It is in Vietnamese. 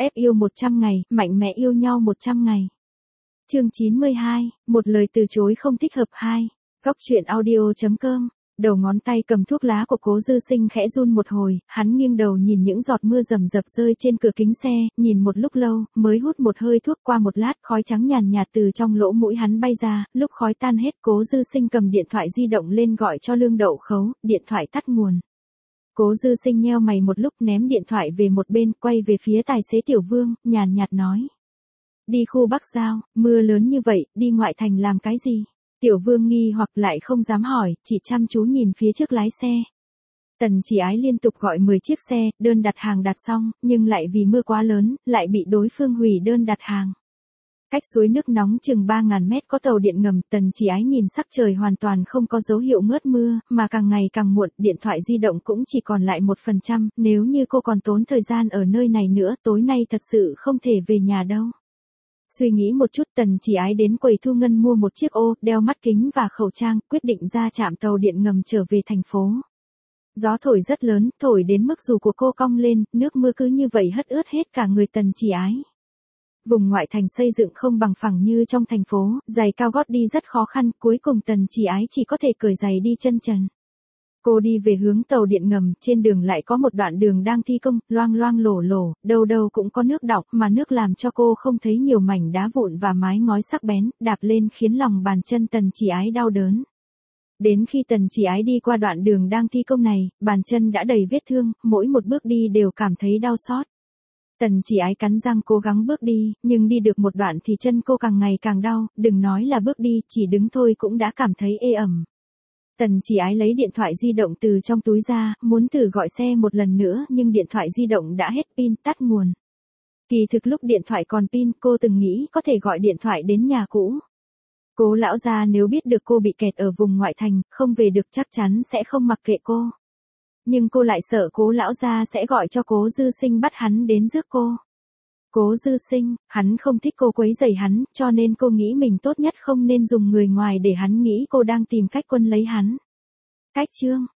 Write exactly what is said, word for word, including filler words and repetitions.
Ép yêu một trăm ngày, mạnh mẽ yêu nhau một trăm ngày. Chương chín mươi hai, một lời từ chối không thích hợp hai. Góc truyện audio chấm com. Đầu ngón tay cầm thuốc lá của Cố Dư Sinh khẽ run một hồi, hắn nghiêng đầu nhìn những giọt mưa rầm rập rơi trên cửa kính xe, nhìn một lúc lâu, mới hút một hơi thuốc. Qua một lát, khói trắng nhàn nhạt từ trong lỗ mũi hắn bay ra, lúc khói tan hết, Cố Dư Sinh cầm điện thoại di động lên gọi cho Lương Đậu Khấu, điện thoại tắt nguồn. Cố Dư Sinh nheo mày một lúc, ném điện thoại về một bên, quay về phía tài xế Tiểu Vương, nhàn nhạt nói: "Đi khu Bắc Giao, mưa lớn như vậy, đi ngoại thành làm cái gì?" Tiểu Vương nghi hoặc lại không dám hỏi, chỉ chăm chú nhìn phía trước lái xe. Tần Chỉ Ái liên tục gọi mười chiếc xe, đơn đặt hàng đặt xong, nhưng lại vì mưa quá lớn, lại bị đối phương hủy đơn đặt hàng. Cách suối nước nóng chừng ba nghìn mét có tàu điện ngầm, Tần Chỉ Ái nhìn sắc trời hoàn toàn không có dấu hiệu ngớt mưa, mà càng ngày càng muộn, điện thoại di động cũng chỉ còn lại một phần trăm, nếu như cô còn tốn thời gian ở nơi này nữa, tối nay thật sự không thể về nhà đâu. Suy nghĩ một chút, Tần Chỉ Ái đến quầy thu ngân mua một chiếc ô, đeo mắt kính và khẩu trang, quyết định ra trạm tàu điện ngầm trở về thành phố. Gió thổi rất lớn, thổi đến mức dù của cô cong lên, nước mưa cứ như vậy hất ướt hết cả người Tần Chỉ Ái. Vùng ngoại thành xây dựng không bằng phẳng như trong thành phố, giày cao gót đi rất khó khăn, cuối cùng Tần Chỉ Ái chỉ có thể cởi giày đi chân trần. Cô đi về hướng tàu điện ngầm, trên đường lại có một đoạn đường đang thi công, loang loang lổ lổ, đâu đâu cũng có nước đọng, mà nước làm cho cô không thấy nhiều mảnh đá vụn và mái ngói sắc bén, đạp lên khiến lòng bàn chân Tần Chỉ Ái đau đớn. Đến khi Tần Chỉ Ái đi qua đoạn đường đang thi công này, bàn chân đã đầy vết thương, mỗi một bước đi đều cảm thấy đau xót. Tần Chỉ Ái cắn răng cố gắng bước đi, nhưng đi được một đoạn thì chân cô càng ngày càng đau, đừng nói là bước đi, chỉ đứng thôi cũng đã cảm thấy ê ẩm. Tần Chỉ Ái lấy điện thoại di động từ trong túi ra, muốn thử gọi xe một lần nữa, nhưng điện thoại di động đã hết pin, tắt nguồn. Kỳ thực lúc điện thoại còn pin, cô từng nghĩ có thể gọi điện thoại đến nhà cũ. Cố lão gia nếu biết được cô bị kẹt ở vùng ngoại thành, không về được chắc chắn sẽ không mặc kệ cô. Nhưng cô lại sợ Cố lão gia sẽ gọi cho Cố Dư Sinh bắt hắn đến rước cô. Cố Dư Sinh, hắn không thích cô quấy rầy hắn, cho nên cô nghĩ mình tốt nhất không nên dùng người ngoài để hắn nghĩ cô đang tìm cách quân lấy hắn. Cách chương